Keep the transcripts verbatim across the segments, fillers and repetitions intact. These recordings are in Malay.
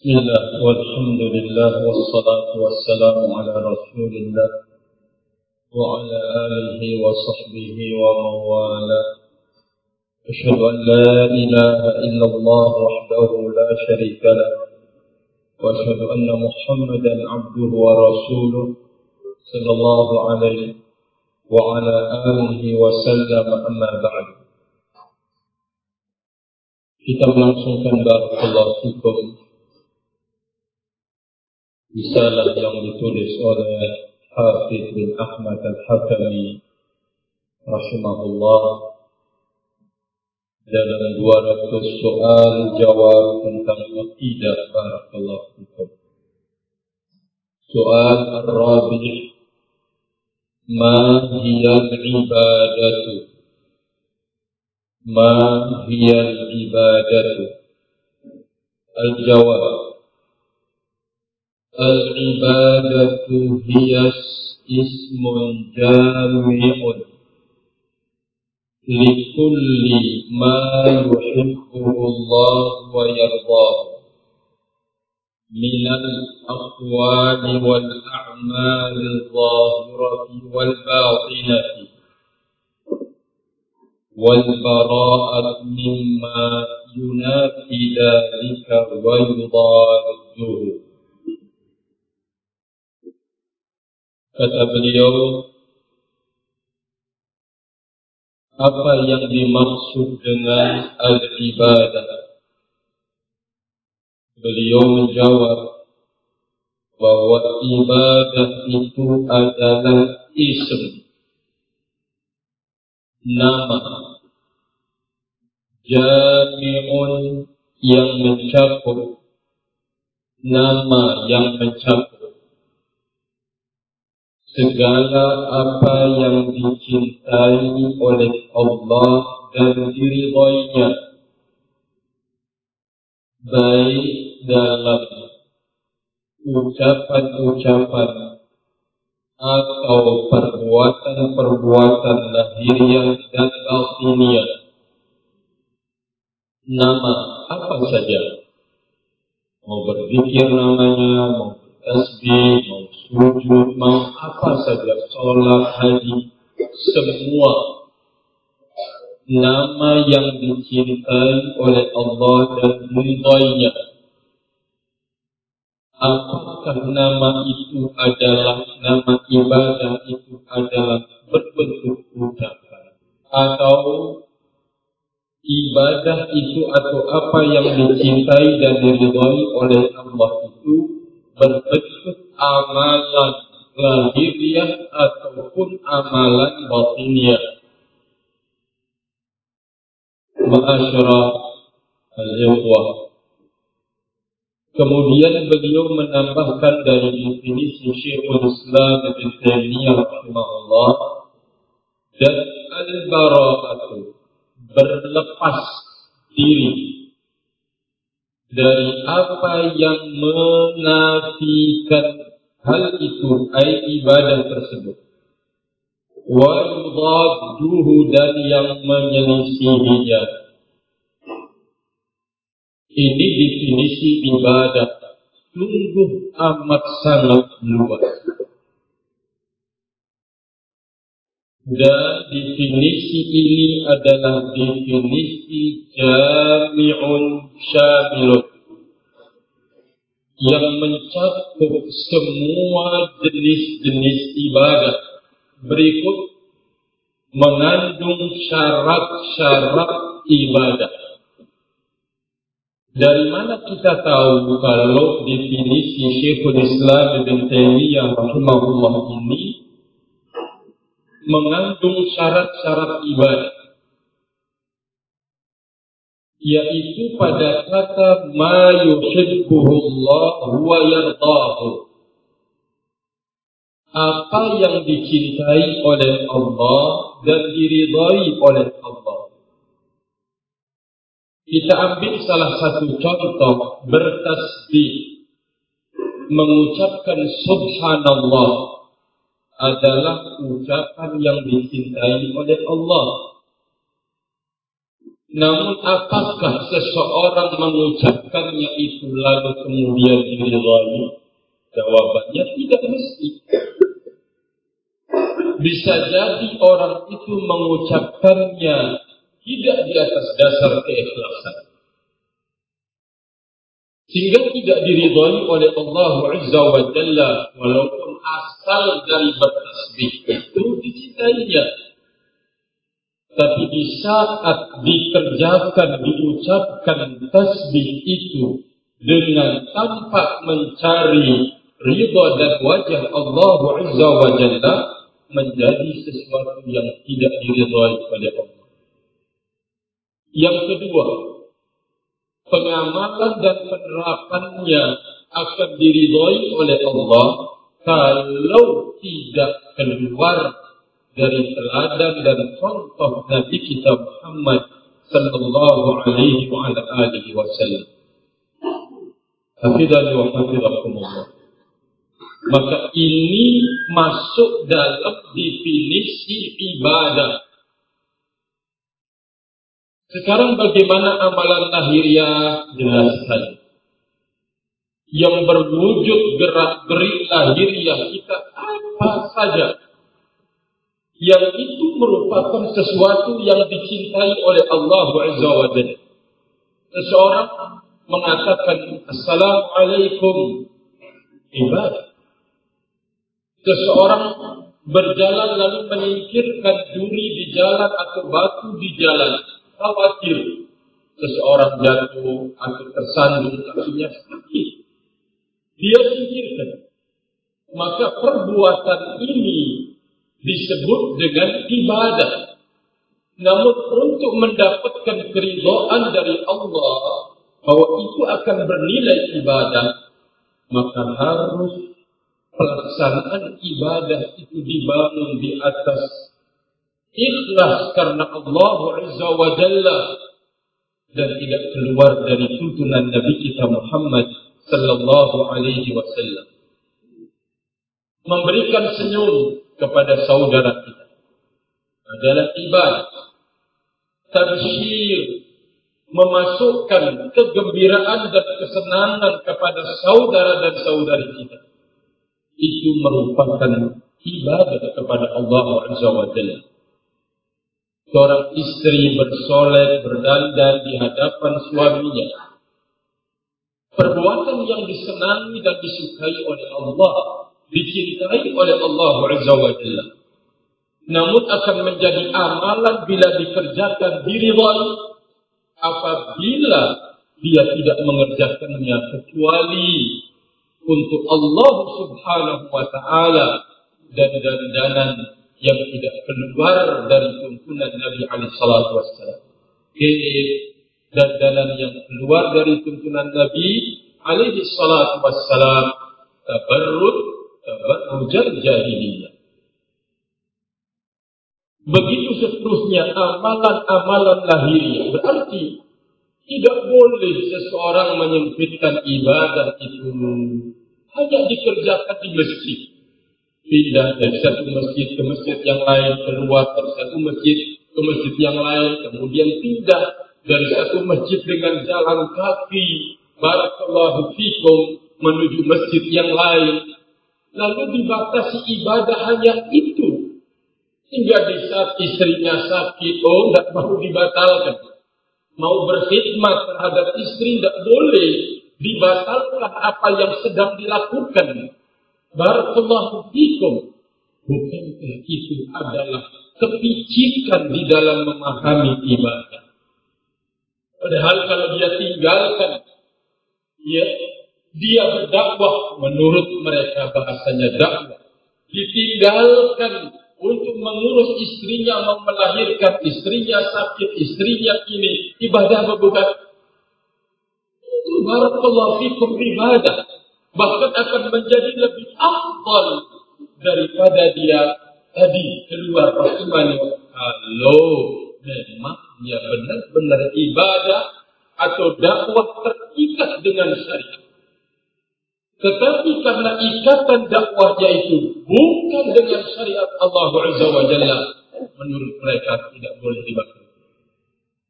Bismillah, walhamdulillah, wassalatu wassalamu ala rasulillah wa ala alihi wa sahbihi wa mawala. Asyhadu an la ilaha illallah wahdahu la syarika lah wa asyhadu anna Muhammadan abduhu wa rasuluh sallallahu alaihi wa ala alihi wa sallam, amma ba'd. Kita melangsungkan barakallahu fikum risalah yang ditulis oleh Hafidz bin Ahmad Al-Hakami rahimahullah dalam dua ratus soal jawab tentang akidah. Barakallahu fikum. Soal ar-rabi', ma hiya al-ibadatu? Ma hiya al-ibadatu? Al-jawab: al-ibadatu hiya ismun jami'un likulli ma yuhibbuhu Allah wa yardahu minal aqwali wal a'mali adh-dhahirati wal batinati wal bara'at mimma yunafi dhalika wa yudadduhu. Kata beliau, apa yang dimaksud dengan al-ibadah? Beliau menjawab bahwa ibadah itu adalah ism, nama, jami'un yang mencakup, nama yang mencakup segala apa yang dicintai oleh Allah dan diridhoinya, baik dalam ucapan-ucapan atau perbuatan-perbuatan lahiriah dan batiniah. Nama apa saja, mau berzikir namanya, mau tasbih, mau sujud, mau apa saja, sholat, haji, semua nama yang dicintai oleh Allah dan diridhoinya. Apakah nama itu adalah nama ibadah, itu adalah berbentuk ucapan, atau ibadah itu atau apa yang dicintai dan diridhoi oleh Allah itu berbentuk amalan lahiriah ataupun amalan batiniah. Ma'asyara al-ikhwah. Kemudian beliau menambahkan dari definisi Syekhul Islam Ibnu Taimiyah rahimahullah, dan al-bara'atu, berlepas diri dari apa yang menafikan hal itu, ai ibadah tersebut, wa yudadduhu, dan yang menyelisihinya. Ini definisi ibadah, sungguh amat sangat luas. Dan definisi ini adalah definisi jami'un syamilun, yang mencakup semua jenis-jenis ibadah. Berikut mengandung syarat-syarat ibadah. Dari mana kita tahu kalau definisi Syekhul Islam Ibnu Taimiyah rahimahullah ini mengandung syarat-syarat ibadah? Yaitu pada kata ma yuhibbuhullah wa yardahu, apa yang dicintai oleh Allah dan diridhai oleh Allah. Kita ambil salah satu contoh, bertasbih, mengucapkan subhanallah adalah ucapan yang dicintai oleh Allah. Namun apakah seseorang mengucapkannya itu lalu kemudian diridhai? Jawabannya tidak mesti. Bisa jadi orang itu mengucapkannya tidak di atas dasar keikhlasan, sehingga tidak diridhai oleh Allah Azza wa Jalla, walaupun asal dari bertasbih itu dicintainya. Tapi di saat dikerjakan, diucapkan tasbih itu dengan tanpa mencari ridha dan wajah Allah Azza wa Jalla, menjadi sesuatu yang tidak diridhai oleh Allah. Yang kedua, pengamalan dan penerapannya akan diridhai oleh Allah kalau tidak keluar dari teladan dan contoh Nabi kita Muhammad sallallahu alaihi wa ala alihi wasallam. Hafidhani wa hafidhakumullah. Maka ini masuk dalam definisi ibadah. Sekarang bagaimana amalan lahiriah? Jelaskan. Yang berwujud gerak-gerik lahiriah kita apa saja, yang itu merupakan sesuatu yang dicintai oleh Allah Azza wa Jalla. Seseorang mengatakan Assalamualaikum, ibadah. Seseorang berjalan lalu menyingkirkan duri di jalan atau batu di jalan, khawatir seseorang jatuh atau tersandung kakinya sakit, dia singkirkan. Maka perbuatan ini disebut dengan ibadah. Namun untuk mendapatkan keridhaan dari Allah bahwa itu akan bernilai ibadah, maka harus pelaksanaan ibadah itu dibangun di atas ikhlas karena Allah Azza wa Jalla dan tidak keluar dari tuntunan Nabi kita Muhammad sallallahu alaihi wasallam. Memberikan senyum kepada saudara kita adalah ibadah. Tabsyir, memasukkan kegembiraan dan kesenangan kepada saudara dan saudari kita, itu merupakan ibadah kepada Allah Azza wa Jalla. Seorang istri bersolek, berdandan di hadapan suaminya, perbuatan yang disenangi dan disukai oleh Allah, dicintai oleh Allah Azza wa Jalla. Namun akan menjadi amalan bila dikerjakan diridhai apabila dia tidak mengerjakannya kecuali untuk Allah Subhanahu wa taala dan dandanan yang tidak keluar dari tuntunan Nabi alaihi salatu wassalam. Dandanan yang keluar dari tuntunan Nabi alaihi salatu wassalam, tabarrud tabarrujal jahiliyah. Begitu seterusnya amalan-amalan lahiriah. Berarti tidak boleh seseorang menyempitkan ibadah itu hanya dikerjakan di masjid. Pindah dari satu masjid ke masjid yang lain, keluar dari satu masjid ke masjid yang lain, kemudian pindah dari satu masjid dengan jalan kaki, barakallahu fikum, menuju masjid yang lain. Lalu dibatasi ibadah hanya itu. Hingga di saat istrinya sakit, oh tidak mau dibatalkan. Mau berkhidmat terhadap istri tidak boleh dibatalkan apa yang sedang dilakukan. Barakallahu fikum. Bukankah itu adalah kepicikan di dalam memahami ibadah? Padahal kalau dia tinggalkan, ya, dia berdakwah, menurut mereka bahasanya dakwah, ditinggalkan untuk mengurus istrinya, mau melahirkan, istrinya sakit, istrinya ini, ibadah apa bukan? Itu barakallahu fikum ibadah. Bahkan akan menjadi lebih afdal daripada dia tadi keluar Rasulullah. Kalau memang dia benar-benar ibadah atau dakwah terikat dengan syariat. Tetapi karena ikatan dakwahnya itu bukan dengan syariat Allah Azza wa Jalla, menurut mereka tidak boleh dibatalkan.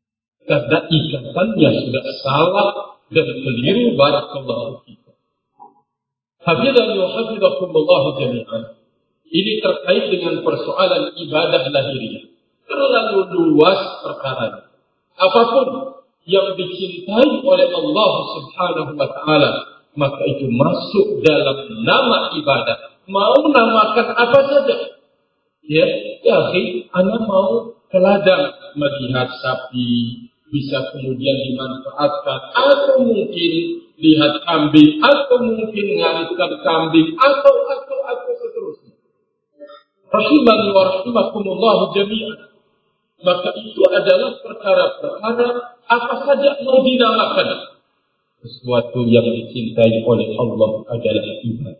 karena ikatannya sudah salah dan keliru. Barakallahu fikum. Hafizani wa hafizakumullah jami'an. Ini terkait dengan persoalan ibadah lahiriah. Terlalu luas perkara. Apapun yang dicintai oleh Allah Subhanahu wa taala, maka itu masuk dalam nama ibadah. Mau namakan apa saja. Ya, ya, ana mau ke ladang melihat sapi, bisa kemudian dimanfaatkan, atau mungkin lihat kambing, atau mungkin ngaritkan kambing, atau atau atau seterusnya. Rahimani wa rahimakumullah jami'an. Maka itu adalah perkara-perkara apa saja mau dinamakan. Sesuatu yang dicintai oleh Allah adalah ibadah.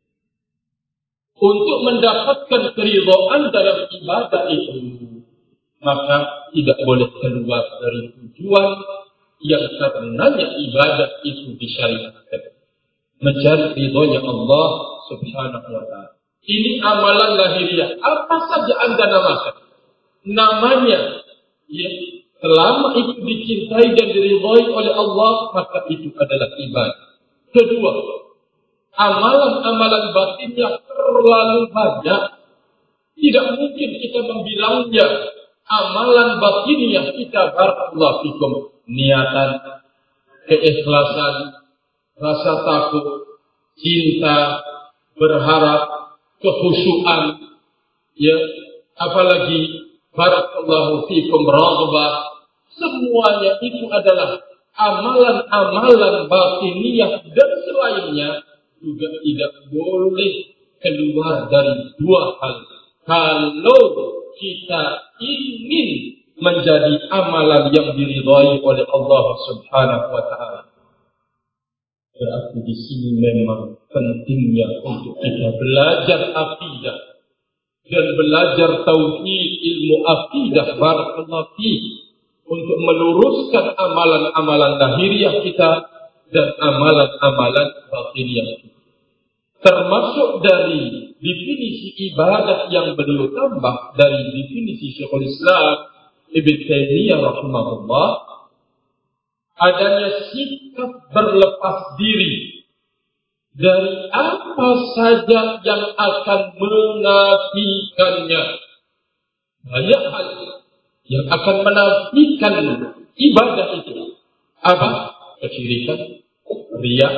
Untuk mendapatkan keridhaan dalam ibadah itu, maka tidak boleh keluar dari tujuan yang karenanya ibadah itu disyariatkan. Mencari ridhonya Allah Subhanahu wa ta'ala. Ini amalan lahiriah. Apa saja Anda namakan, namanya, ya, selama itu dicintai dan diridhai oleh Allah, maka itu adalah ibadah. Kedua, amalan-amalan batin yang terlalu banyak, tidak mungkin kita membilangnya amalan batiniah kita. Barakallahu fikum. Niatan, keikhlasan, rasa takut, cinta, berharap, kekhusyuan, ya, apalagi barakallahu fikum raghbah, semuanya itu adalah amalan-amalan batiniah, dan selainnya juga tidak boleh keluar dari dua hal. Kalau kita ingin menjadi amalan yang diridhai oleh Allah Subhanahu wa ta'ala, berarti di sini memang pentingnya untuk kita belajar akidah dan belajar tauhid, ilmu akidah, barakallahu fiik, untuk meluruskan amalan-amalan lahiriah kita dan amalan-amalan batiniah kita. Termasuk dari definisi ibadah yang beliau tambah dari definisi Syekhul Islam Ibn Taimiyah rahimahullah, adanya sikap berlepas diri dari apa saja yang akan menafikannya. Banyak hal yang akan menafikan ibadah itu. Apa? Kesyirikan, riya,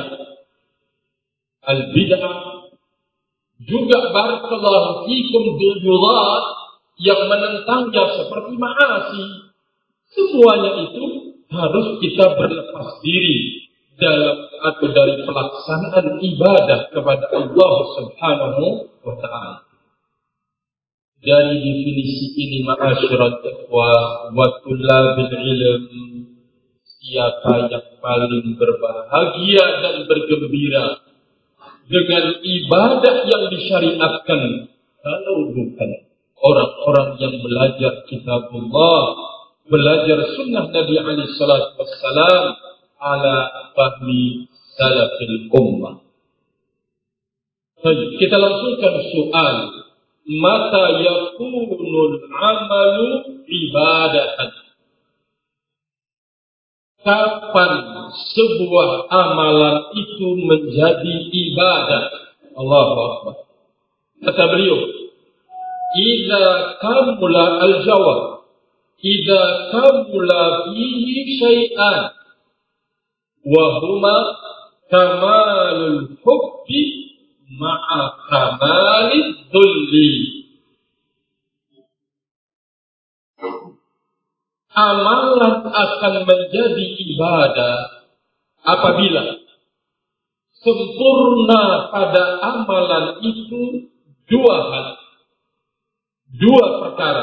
al-bid'ah, juga barakallahu fikum dujurat yang menentangnya seperti ma'asi. Semuanya itu harus kita berlepas diri dalam atau dari pelaksanaan ibadah kepada Allah Subhanahu wa ta'ala. Dari definisi ini, ma'asyiral ikhwah wa tullabil ilm, siapa yang paling berbahagia dan bergembira dengan ibadah yang disyariatkan kalau bukan orang-orang yang belajar kitabullah, belajar sunnah Nabi alaihi salatu wassalam ala fahmi salafil ummah. Baik, kita langsungkan soal, mata yakunul amalu ibadatan. Kapan sebuah amalan itu menjadi ibadah? Allahu Akbar. Kata beliau, idza kamula al-jawab, idza kamula fihi syai'an wa huma kamalul hubbi ma'a kamalid dhulli. Amalan akan menjadi ibadah apabila sempurna pada amalan itu dua hal, dua perkara.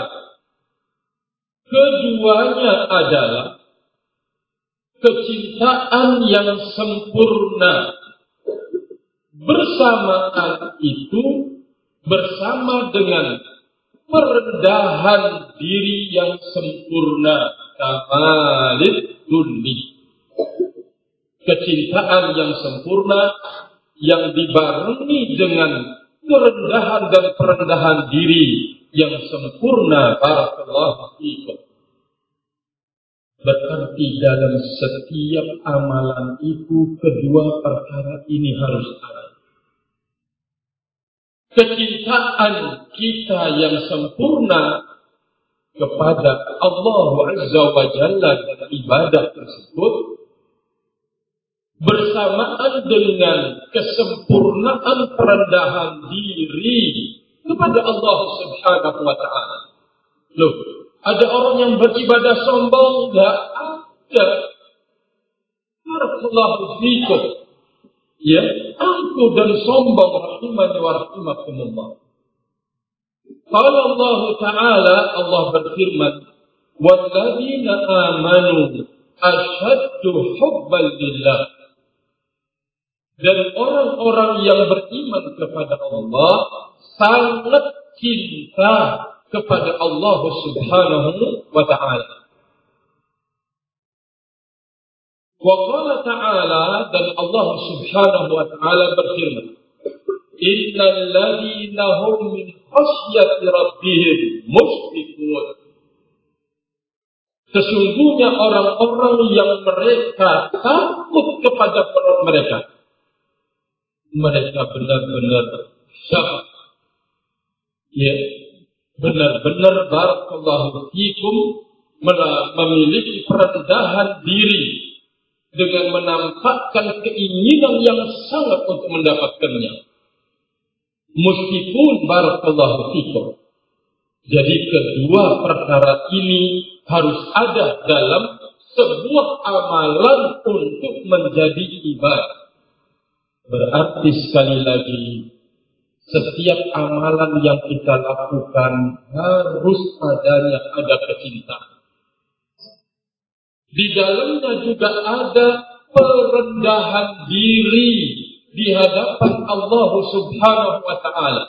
Keduanya adalah kecintaan yang sempurna. Bersamaan itu bersama dengan perendahan diri yang sempurna, kamalid dzulli. Kecintaan yang sempurna yang dibarengi dengan kerendahan dan perendahan diri yang sempurna. Barakallahu fiikum. Berarti dalam setiap amalan itu kedua perkara ini harus ada. Kecintaan kita yang sempurna kepada Allah Azza wa Jalla dan ibadah tersebut bersamaan dengan kesempurnaan perendahan diri kepada Allah Subhanahu wa Ta'ala. Loh, ada orang yang beribadah sombong? Enggak ada. Barakallahu fikum. Ya, aku dan sombong rahimani wa rahimakumullah. Qala Allah Ta'ala, Allah berfirman, "Walladzina amanu asyaddu hubban lillah." Dan orang-orang yang beriman kepada Allah sangat cinta kepada Allah Subhanahu wa Ta'ala. Wa qala ta'ala, dan Allah Subhanahu wa Ta'ala berfirman, "Innal ladzina hum min khasyati rabbihim mushfiqun." Sesungguhnya orang-orang yang mereka takut kepada Rabb mereka, mereka benar-benar syafaq. Ya, benar-benar barakallahu fikum memiliki perendahan diri dengan menampakkan keinginan yang sangat untuk mendapatkannya. Meskipun barakallahu fikum. Jadi kedua perkara ini harus ada dalam sebuah amalan untuk menjadi ibadah. Berarti sekali lagi, setiap amalan yang kita lakukan harus adanya ada kecintaan. Di dalamnya juga ada perendahan diri di hadapan Allah Subhanahu wa Ta'ala.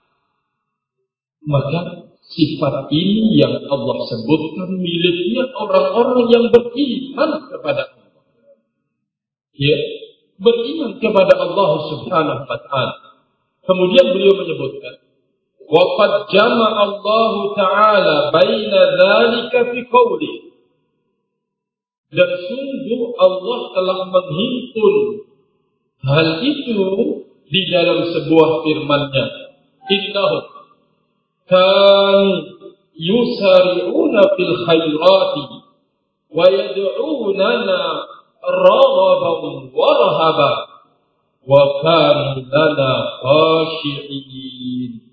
Maka sifat ini yang Allah sebutkan miliknya orang-orang yang beriman kepada Allah. Ya, beriman kepada Allah Subhanahu wa Ta'ala. Kemudian beliau menyebutkan, wa qad jama'a Allah Ta'ala baina dzalika fi qouli. Dan sungguh Allah telah menghimpun hal itu di dalam sebuah firman-Nya. Innahum kanu yusari'una fil khairati wa yad'unana raghaban wa rahaban wa kanu lana khashi'in.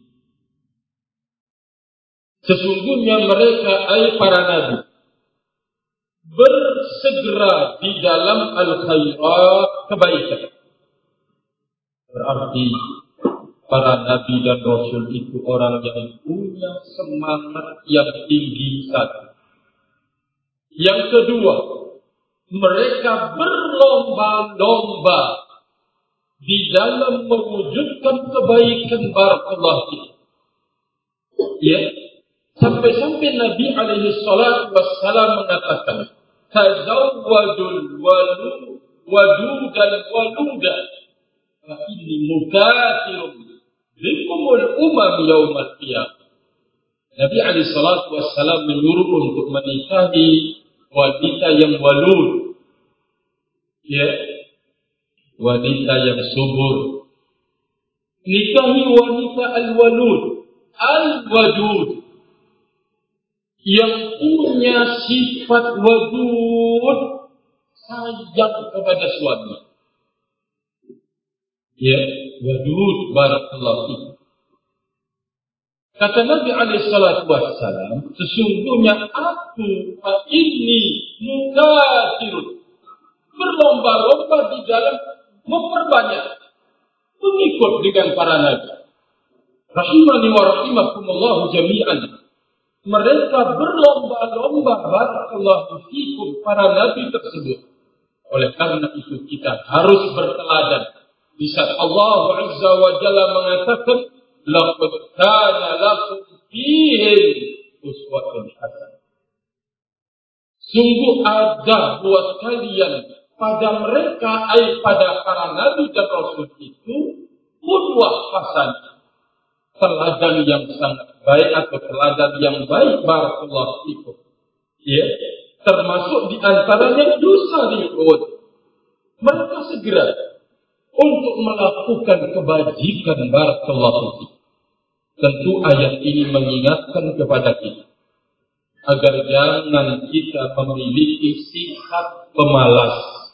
Sesungguhnya mereka, ay para nabi, bersegera di dalam al-khairat, kebaikan. Berarti para nabi dan rasul itu orang yang punya semangat yang tinggi satu. Yang kedua, mereka berlomba-lomba di dalam mewujudkan kebaikan. Barakallahu fiik. Ya, sampai-sampai Nabi alaihi salatu wassalam mengatakan, tazawwadul walud wadudan waludan fa inni mukathirun bikumul umam yaumal qiyamah. Nabi alaihi salatu wassalam menyuruh untuk menikahi wanita yang walud, ya, wanita yang subur. Nikahi wanita al-walud, al-wadud, yang punya sifat wadud, sayang kepada suami. Ya, wadud, barakallahu fiik. Kata Nabi alaihi salatu wassalam, sesungguhnya aku fa inni mukathirun, berlomba-lomba di dalam memperbanyak mengikut dengan para nabi. Rahimani wa rahimakumullah jami'an. Mereka berlomba-lomba, barakallahu fikum, para nabi tersebut. Oleh karena itu kita harus berteladan. Di saat Allah Azza wa Jalla mengatakan, laqad kana lakum fihim uswatun hasanah. Sungguh ada buat kalian pada mereka, ay pada para nabi dan rasul itu, qudwah hasanah, teladan yang sangat baik atau teladan yang baik. Barakallahu fikum. Ya, termasuk di antaranya dosa ribut. Mereka segera untuk melakukan kebajikan. Barakallahu fiik. Tentu ayat ini mengingatkan kepada kita agar jangan kita memiliki sikap pemalas.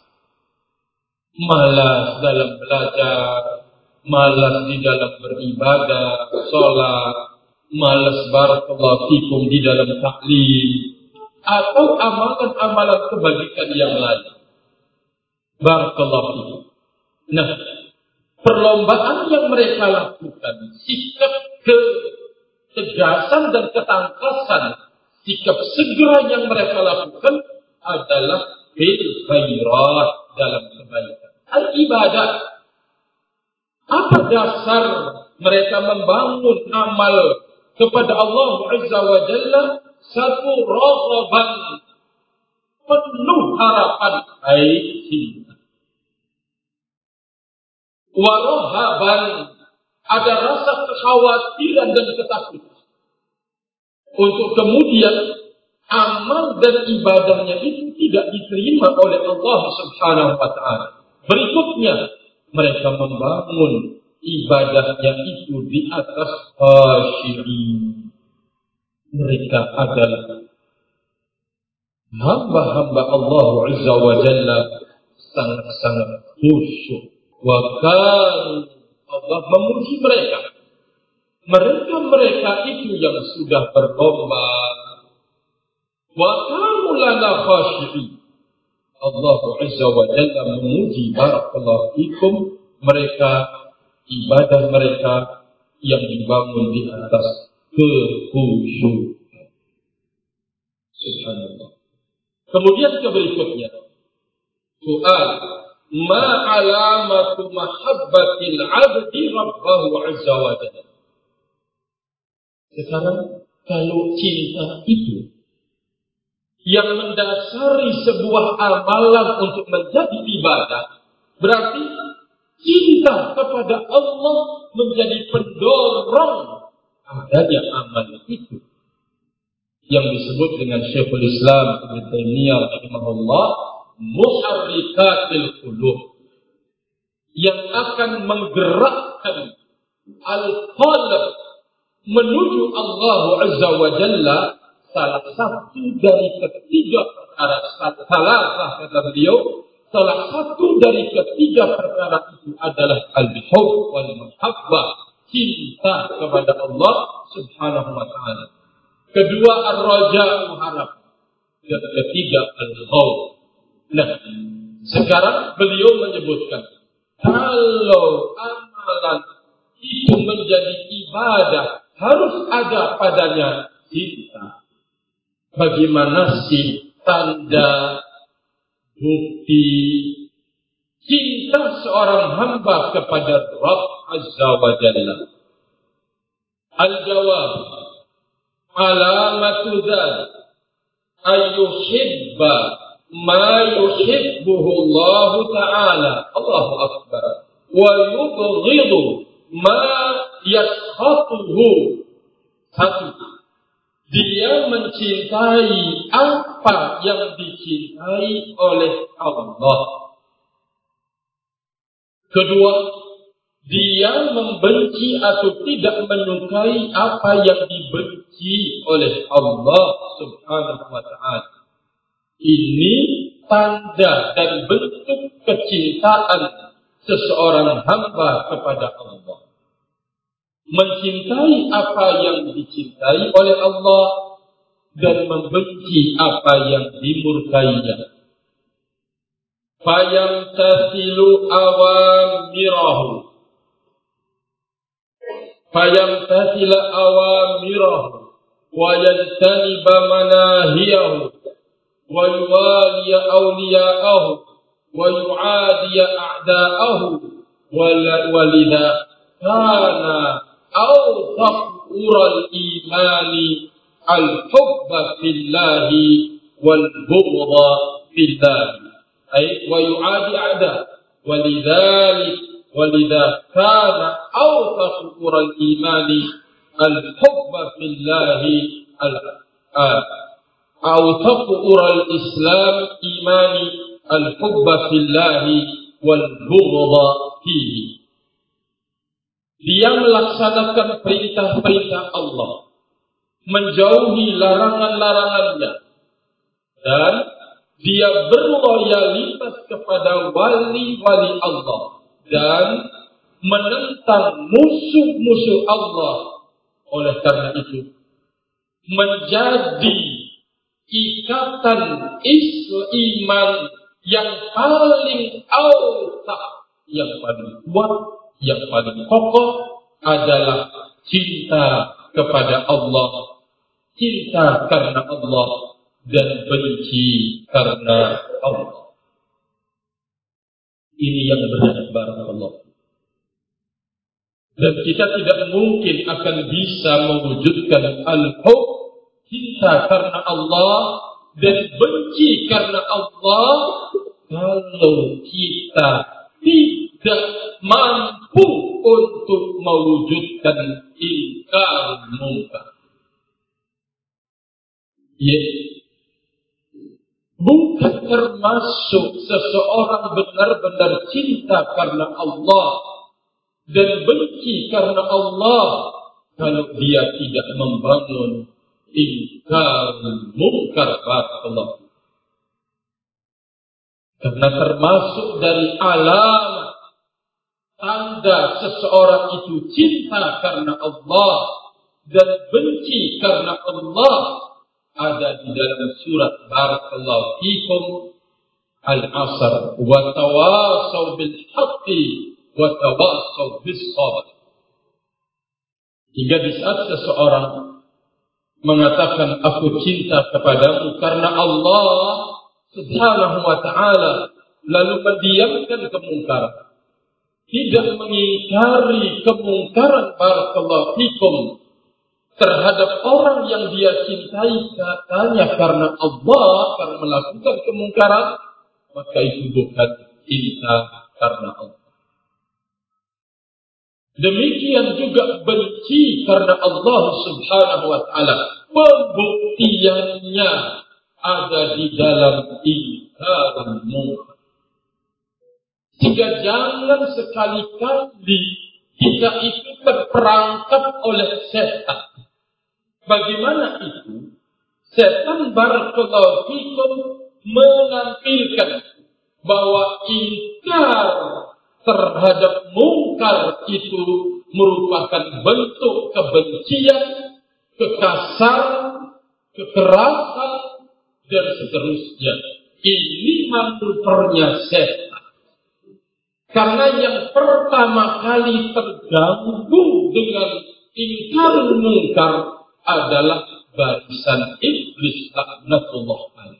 Malas dalam belajar, malas di dalam beribadah, sholat, malas barakallahu fikum di dalam taklim, atau amalan-amalan kebajikan yang lain. Barakallahu fikum. Nah, perlombaan yang mereka lakukan, sikap ketegasan dan ketangkasan, sikap segera yang mereka lakukan adalah bil khairat, dalam kebaikan. Al-ibadah. Apa dasar mereka membangun amal kepada Allah Azza wa Jalla? Satu, raghaban, penuh harapan, ai cinta. Wa rahaban, ada rasa kekhawatiran dan ketakutan. Untuk kemudian amal dan ibadahnya itu tidak diterima oleh Allah Subhanahu wa taala. Berikutnya, mereka membangun ibadahnya itu di atas khasyi'in. Mereka adalah hamba-hamba Allah Azza wa Jalla sangat-sangat khusyuk. Wa kan, Allah memuji mereka. Mereka-mereka itu yang sudah berlomba. Wa kanu lana khasyi'in. Allah Azza wa Jalla memuji barakallahu fikum mereka, ibadah mereka yang dibangun di atas kekhusyukan. Subhanallah. Kemudian ke berikutnya. Soal, ma alamatu mahabbatil 'abdi rabbahu 'azza wa jalla. Sekarang kalau cinta itu yang mendasari sebuah amalan untuk menjadi ibadah, berarti cinta kepada Allah menjadi pendorong adanya amal itu. Yang disebut dengan Syekhul Islam Ibnu Taimiyah rahimahullah, muharrikatil qulub, yang akan menggerakkan al-qalb menuju Allah Azza wa Jalla. Salah satu dari ketiga perkara, salah kata beliau, salah satu dari ketiga perkara itu adalah al-hub wal mahabbah, cinta kepada Allah Subhanahu wa taala. Kedua, ar-raja'u, harap. Dan ketiga, al-khawf. Nah, sekarang beliau menyebutkan, kalau amalan itu menjadi ibadah, harus ada padanya cinta. Bagaimana sih tanda, bukti cinta seorang hamba kepada Rabb Azza wa Jalla? Al-jawab, alamatu dzalik ayyuhibba ma yuhibbuhu Allah Ta'ala, Allahu Akbar, wa yubghidu ma yaskhatuhu. Satu, dia mencintai apa yang dicintai oleh Allah. Kedua, dia membenci atau tidak menyukai apa yang dibenci oleh Allah Subhanahu wa ta'ala. Ini tanda dan bentuk kecintaan seseorang hamba kepada Allah. Mencintai apa yang dicintai oleh Allah dan membenci apa yang dimurkainya. Fayamtathilu awamirahu, fayamtathila awamirahu wa yajtaniba manahiyahu wa yuwaliya awliya'ahu wa yu'adiya a'da'ahu walidha kana awthaq ural imani al-hubba fillahi wal bughdha fillahi, ay wa yu'adi a'da walidhalik walidha kana awthaq ural imani al-hubba fillahi al au taqurul Islam imani al-hubba fillahi wal bughdha fihi. Dia melaksanakan perintah-perintah Allah, menjauhi larangan-larangannya, dan dia berloyalitas kepada wali-wali Allah dan menentang musuh-musuh Allah. Oleh karena itu, menjadi ikatan iman yang paling awsat, yang paling kuat, yang paling kokoh adalah cinta kepada Allah, cinta karena Allah, dan benci karena Allah. Ini yang benar, barakallahu. Dan kita tidak mungkin akan bisa mewujudkan al-hub, cinta karena Allah, dan benci karena Allah, kalau kita tidak mampu untuk mewujudkan ingkar munkar. Ya, bukan termasuk seseorang benar-benar cinta karena Allah dan benci karena Allah kalau dia tidak membangun ingkar munkar, barakallahu. Karena termasuk dari alamat tanda seseorang itu cinta karena Allah dan benci karena Allah ada di dalam surat barakallahu fikum al-asr, wa tawasaw bil haqqi wa tawasaw bis sabr. Hingga di saat seseorang mengatakan aku cinta kepadamu karena Allah Subhanahu wa ta'ala, lalu mendiamkan kemungkaran, tidak mengingkari kemungkaran barakallahu fikum terhadap orang yang dia cintai katanya karena Allah, karena melakukan kemungkaran, maka itu bukan cinta karena Allah. Demikian juga benci karena Allah Subhanahu wa ta'ala, pembuktiannya ada di dalam ingkar munkar. Jika jangan sekali-kali kita itu terperangkap oleh setan. Bagaimana itu? Setan barakallahu fikum menampilkan bahwa ingkar terhadap munkar itu merupakan bentuk kebencian, kekasaran, kekerasan, dan seterusnya. Ini manuvernya setan. Karena yang pertama kali tergabung dengan ingkar munkar adalah barisan iblis laknatullah alaih.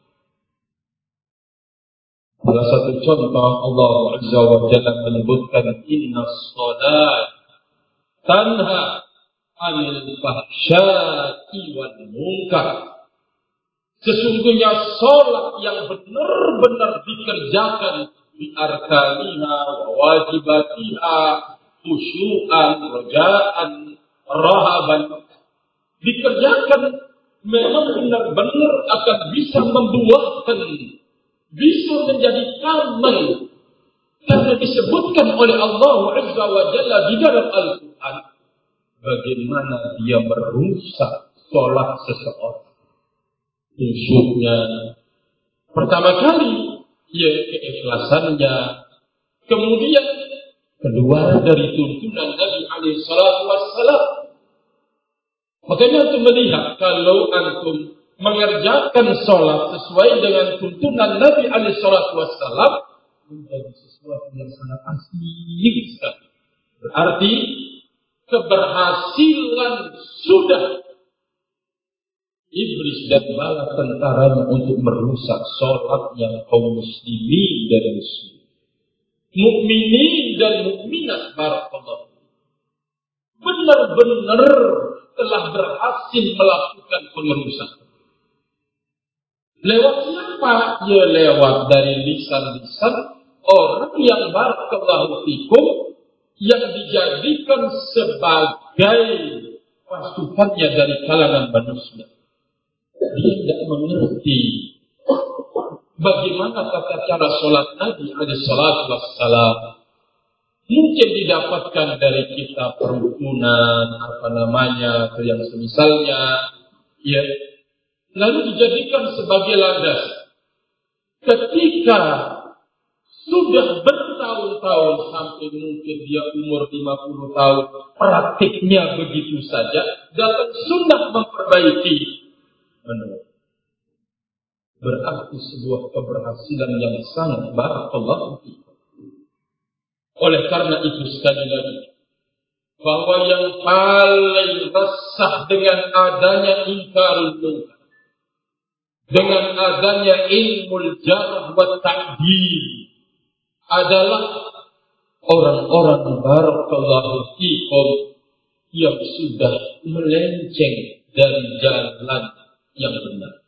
Salah satu contoh Allah Azza wa Jalla menyebutkan inna shalat tanha 'anil fahsya'i wal munkar. Sesungguhnya salat yang benar-benar dikerjakan bi arkaniha wa wajibatiha khusyu'an raja'an rahaban, dikerjakan memang benar-benar akan bisa membuahkan, bisa menjadi taman, karena disebutkan oleh Allah Azza wa Jalla di dalam Al-Quran bagaimana dia merusak sholat seseorang. Khusyuknya pertama kali ya keikhlasannya, kemudian keluar dari tuntunan Nabi alaihi salatu wassalam. Makanya antum melihat kalau antum mengerjakan sholat sesuai dengan tuntunan Nabi alaihi salatu wassalam, menjadi sesuatu yang sangat asli sekali. Berarti keberhasilan sudah iblis dan bala tentaranya untuk merusak sholatnya kaum muslimin dan muslim, mukminin dan mukminat barakallahu, benar-benar telah berhasil melakukan pengerusakan. Lewat siapa? Ya lewat dari lisan-lisan orang yang barakallahu fikum yang dijadikan sebagai pasukannya dari kalangan manusia. dia tidak mengerti bagaimana tata cara sholat Nabi alaihi salatu wassalam. Mungkin didapatkan dari kitab perukunan, apa namanya, atau yang semisalnya, ya. Lalu dijadikan sebagai landasan. Ketika sudah bertahun-tahun sampai mungkin dia umur lima puluh tahun, praktiknya begitu saja, datang sunnah memperbaiki. Menurut. Berarti sebuah keberhasilan yang sangat barakallahu fiik. Oleh karena itu sekali lagi, bahwa yang paling resah dengan adanya ingkarul munkar, dengan adanya ilmul jarh wa ta'dil, adalah orang-orang barakallahu fiikum yang sudah melenceng dari jalan yang benar.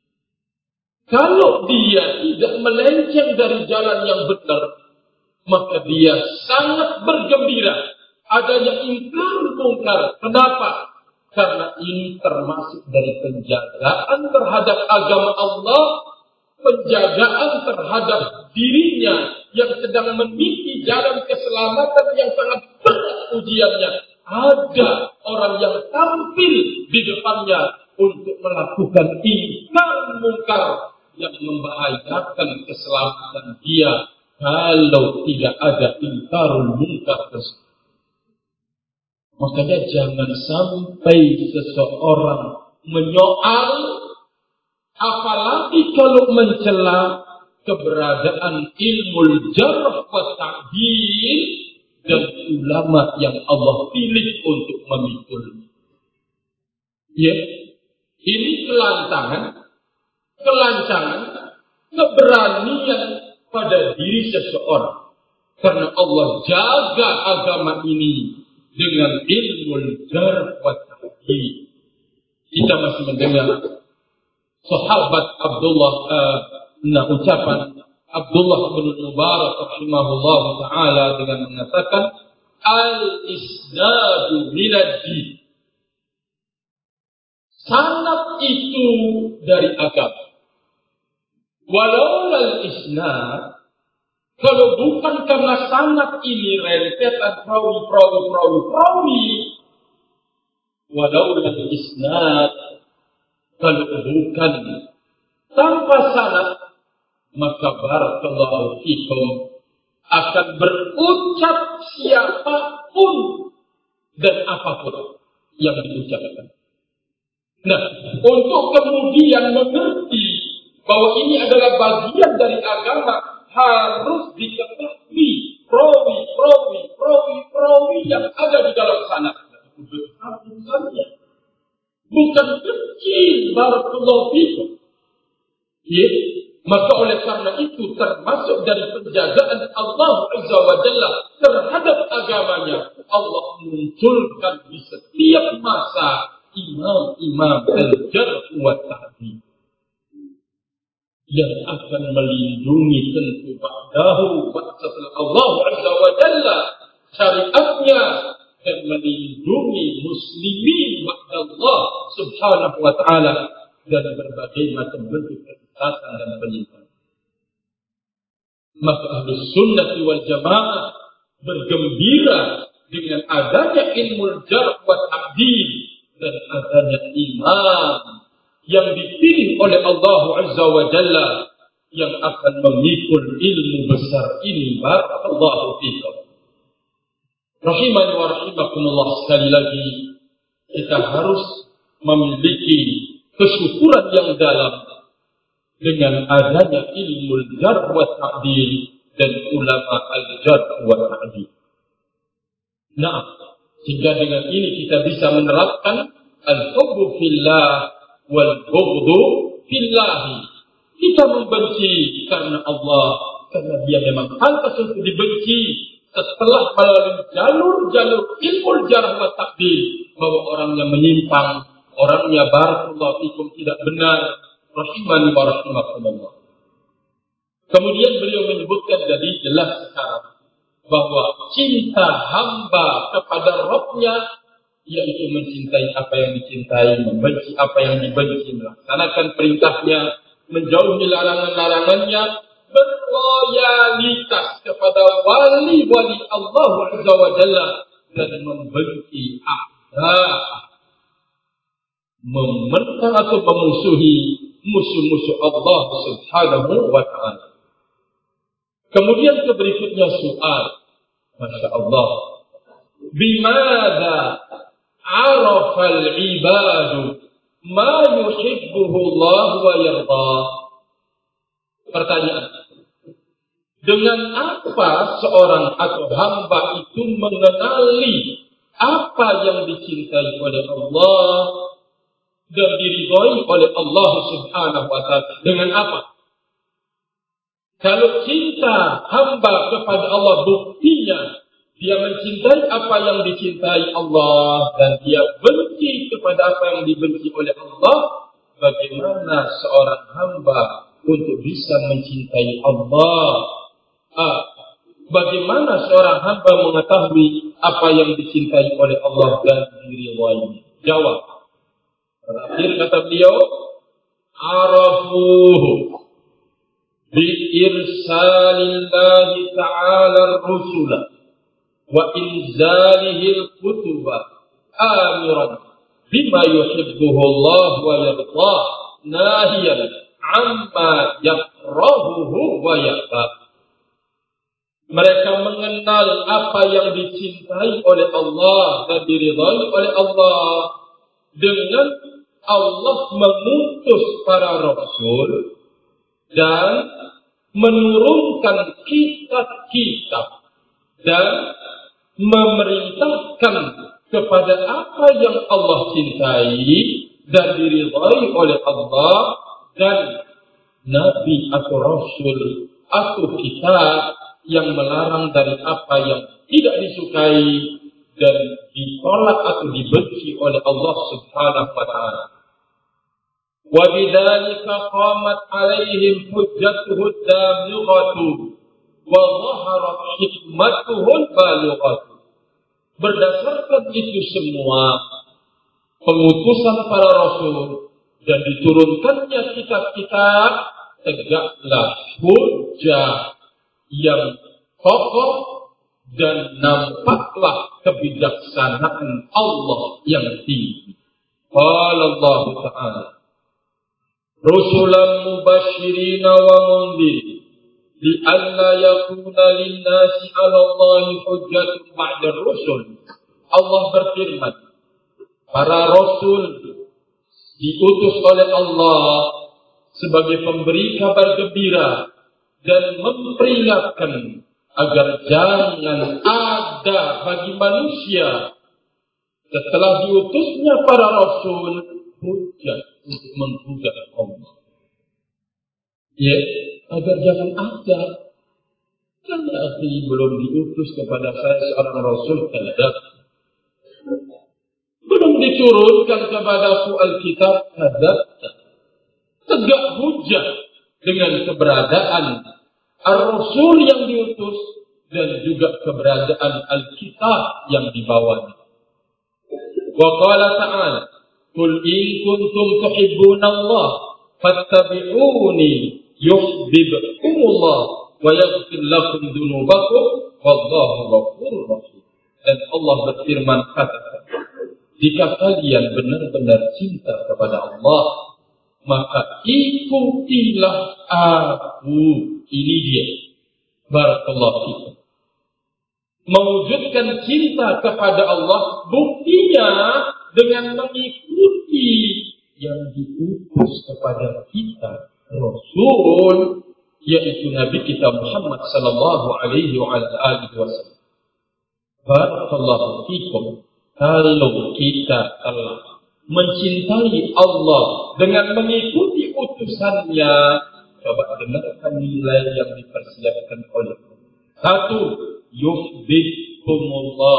Kalau dia tidak melenceng dari jalan yang benar, maka dia sangat bergembira adanya ingkar mungkar. Kenapa? Karena ini termasuk dari penjagaan terhadap agama Allah, penjagaan terhadap dirinya yang sedang meniti jalan keselamatan yang sangat berat ujiannya. Ada orang yang tampil di depannya untuk melakukan ingkar mungkar yang membahayakan keselamatan dia kalau tidak ada ingkarul munkar tersebut. Makanya jangan sampai seseorang menyoal, apalagi kalau mencela keberadaan ilmul jarh wa ta'dil dan ulama yang Allah pilih untuk memikul. Ya, ini kelantangan, kelancangan, keberanian pada diri seseorang. Karena Allah jaga agama ini dengan ilmul jarh wa ta'dil. Kita masih mendengar sahabat Abdullah uh, nah ucapan Abdullah bin Mubarak rahimahullah taala dengan mengatakan al-isnadu minad-din. Sanad itu dari agama. Walau al-isnad, kalau bukan karena sanad ini rentetan perawi, perawi, perawi, perawi. Walau al-isnad, kalau bukan tanpa sanad, maka barakallahu fikum akan berucap siapapun dan apapun yang diucapkan. Nah, untuk kemudian mengerti bahwa ini adalah bagian dari agama, harus diketahui perawi, perawi, perawi, perawi yang ada di dalam sana. Itu besar urusannya. Bukan kecil, barakallahu fikum. Ya, maka oleh karena itu termasuk dari penjagaan Allah Azza wa Jalla terhadap agamanya, Allah munculkan di setiap masa imam-imam al-jarh wa ta'dil yang akan melindungi tentu ba'dahu setelah Allah Azza wa Jalla syariatnya dan melindungi muslimin ba'dallah subhanahu wa ta'ala dari berbagai macam bentuk kesesatan dan penyimpangan. Maka Ahlus Sunnah wal Jamaah bergembira dengan adanya ilmu jarh wa ta'dil dan adanya imam yang dipilih oleh Allah Azza wa Jalla yang akan memikul ilmu besar ini. Barakallahu fikum. Rahimani wa rahimakumullah, sekali lagi kita harus memiliki kesyukuran yang dalam dengan adanya ilmu jarh wa ta'dil dan ulama al-jarh wa ta'dil. Nah, sehingga dengan ini kita bisa menerapkan al-hubbu fillah wal bughdu fillahi. Kita membenci karena Allah, karena dia memang pantas untuk dibenci. Setelah melalui jalur-jalur ilmu jarh wa ta'dil, bahwa orangnya menyimpang, orangnya barakallahu fikum tidak benar, rahimani wa rahimakumullah. Kemudian beliau menyebutkan jadi jelas sekarang bahwa cinta hamba kepada Rabbnya yaitu mencintai apa yang dicintai, membenci apa yang dibenci, melaksanakan perintahnya, menjauhi larangan-larangannya, berloyalitas kepada wali-wali Allah Azza wa Jalla, dan membenci a'da, mementang atau memusuhi musuh-musuh Allah Subhanahu wa Ta'ala. Kemudian ke berikutnya soal, Masya Allah, bimada arafal ibadu ma yuhibbuhu Allah wa yarda. Pertanyaan, dengan apa seorang atau hamba itu mengenali apa yang dicintai oleh Allah dan diridhai oleh Allah Subhanahu wa Ta'ala? Dengan apa? Kalau cinta hamba kepada Allah buktinya dia mencintai apa yang dicintai Allah dan dia benci kepada apa yang dibenci oleh Allah, bagaimana seorang hamba untuk bisa mencintai Allah? Ah, bagaimana seorang hamba mengetahui apa yang dicintai oleh Allah dan diridhainya? Jawab. Terakhir kata beliau, arafuhu bi'irsalillahi ta'ala ar-rusula wa inzalihi al-kutuba amiran bima yuhibbuhu Allah wa yarda nahiyan amma yakrahuhu wa yarda. Mereka mengenal apa yang dicintai oleh Allah dan diridhai oleh Allah dengan Allah mengutus para rasul dan menurunkan kitab-kitab dan memerintahkan kepada apa yang Allah cintai dan diridhai oleh Allah, dan nabi atau rasul atau kitab yang melarang dari apa yang tidak disukai dan ditolak atau dibenci oleh Allah Subhanahu wa Ta'ala. Wa bidzalika qamat 'alaihim hujjatuhu ad-damighatu wa dhaharat hikmatuhu al-balighatu. Berdasarkan itu semua, pengutusan para rasul dan diturunkannya kitab-kitab, tegaklah hujjah yang kokoh dan nampaklah kebijaksanaan Allah yang tinggi. Qala Allah Ta'ala, rusulan mubashirina wa mundhirin li'alla yakuna lin-nasi 'ala Allahi hujjatun ba'da ar-rusul. Allah berfirman, para rasul diutus oleh Allah sebagai pemberi kabar gembira dan memperingatkan agar jangan ada bagi manusia setelah diutusnya para rasul hujjah untuk menggugat Allah. Ya, agar jangan ada. Karena akhi belum diutus kepada saya seorang rasul kadang. Belum diturunkan kepadaku Alkitab kadang. Tegak hujjah dengan keberadaan Ar-Rasul yang diutus dan juga keberadaan Alkitab yang dibawanya. Wa qala ta'ala, qul in kuntum tuhibbuna Allah fattabi'uni yuhibbukumullah wa yaghfir lakum dhunubakum wallahu ghafurur rahim. Dan Allah berfirman, katakan, jika kalian benar-benar cinta kepada Allah, maka ikutilah aku. Ini dia. Barakallahu fikum. Mewujudkan cinta kepada Allah, buktinya dengan mengikuti yang diutus kepada kita Rasul, yaitu Nabi kita Muhammad sallallahu alaihi wa alihi wasallam. Barakallahu fikum. Kalau kita telah mencintai Allah dengan mengikuti utusannya, coba dengarkan nilai yang dipersiapkan oleh Allah. Satu, yuhibbukumullah.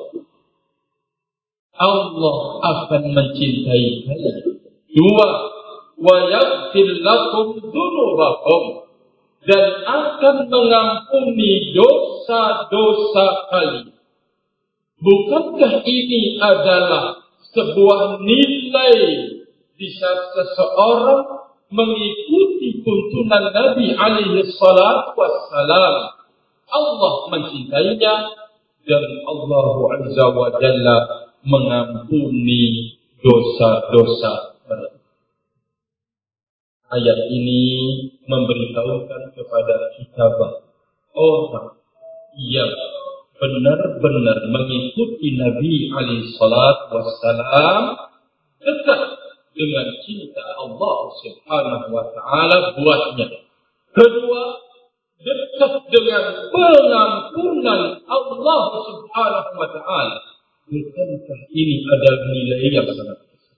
Allah akan mencintai kalian. Dua, wa yaghfir lakum dzunubakum, dan akan mengampuni dosa-dosa kalian. Bukankah ini adalah sebuah nilai di saat seseorang mengikuti tuntunan Nabi alaihi salatu wassalam? Allah mencintainya dan Allah azza wa jalla mengampuni dosa-dosa mereka. Ayat ini memberitahukan kepada kita bahwa orang yang benar-benar mengikuti Nabi alaihi salatu wassalam dekat dengan cinta Allah subhanahu wa ta'ala buatnya. Kedua, dekat dengan pengampunan Allah subhanahu wa ta'ala. Bukankah ini adalah nilai yang sangat besar?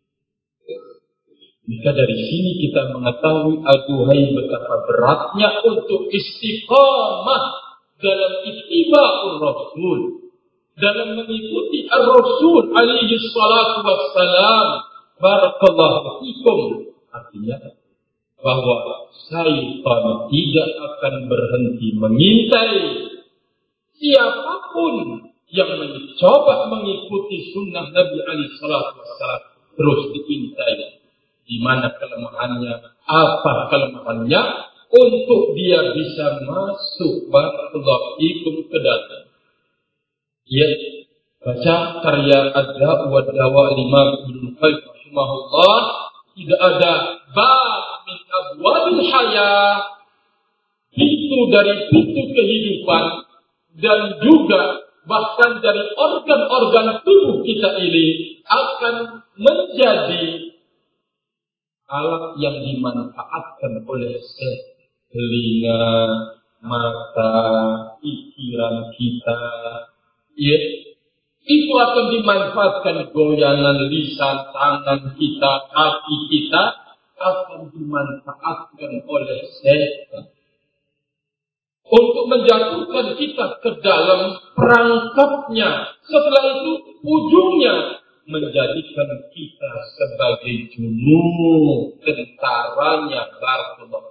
Maka dari sini kita mengetahui aduhai betapa beratnya untuk istiqamah dalam ittiba'ur Rasul, dalam mengikuti Ar-Rasul alaihi salatu wassalam. Barakallahu fikum. Artinya bahwa syaitan tidak akan berhenti mengintai siapapun yang mencoba mengikuti sunnah Nabi alaihi salatu wassalam. Terus diintai di mana kelemahannya, apa kelemahannya, untuk dia bisa masuk barakallahu fikum ke dalam. Ya, baca karya Ad-Da' wa Dawa Imam Ibnu Qayyim rahimahullah, tidak ada bab min abwabil hayah, pintu dari pintu kehidupan, dan juga bahkan dari organ-organ tubuh kita ini akan menjadi alat yang dimanfaatkan oleh setan. Telinga, mata, pikiran kita, ya, itu akan dimanfaatkan. Goyangan lisan, tangan kita, kaki kita akan dimanfaatkan oleh setan untuk menjatuhkan kita ke dalam perangkapnya. Setelah itu ujungnya menjadikan kita sebagai junud, tentaranya barakallahu.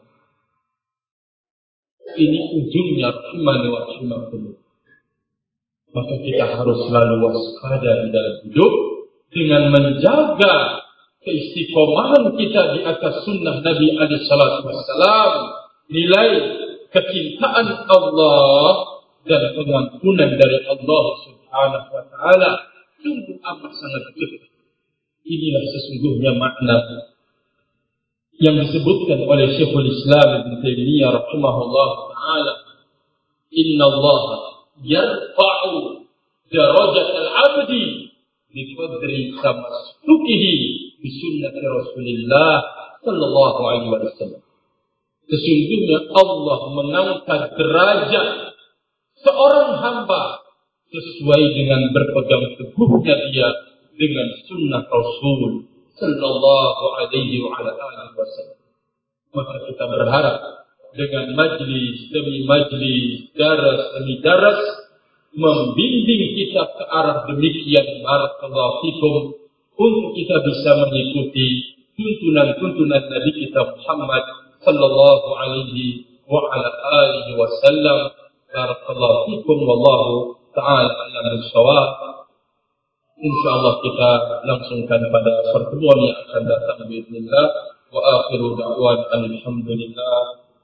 Ini ujungnya rahimani wa rahimakumullah. Maka kita harus selalu waspada di dalam hidup dengan menjaga keistiqomahan kita di atas sunnah Nabi alaihi salatu wassalam, nilai kecintaan Allah dan pengampunan dari Allah subhanahu wa ta'ala sungguh amat sangat dekat. Inilah sesungguhnya makna yang disebutkan oleh Syekhul Islam Ibnu Taimiyah rahimahullah ta'ala. Inna Allah yarfa'u darajat al-'abdi biqadri tamassukihi bi sunnati Rasulillah sallallahu alaihi wasallam. Sesungguhnya Allah mengangkat derajat seorang hamba sesuai dengan berpegang teguhnya dia dengan sunnah Rasul sallallahu alaihi wasallam. Maka kita berharap dengan majlis demi majlis, daras demi daras, membimbing kita ke arah demikian barakallahu fikum, untuk kita bisa mengikuti tuntunan-tuntunan Nabi kita Muhammad sallallahu alaihi wa ala alihi wasallam. Barakallahu fikum wallahu ta'ala a'lam bis-shawab. Insyaallah kita langsungkan pada pertemuan yang akan datang bismillah. Wa akhiru da'wan alhamdulillah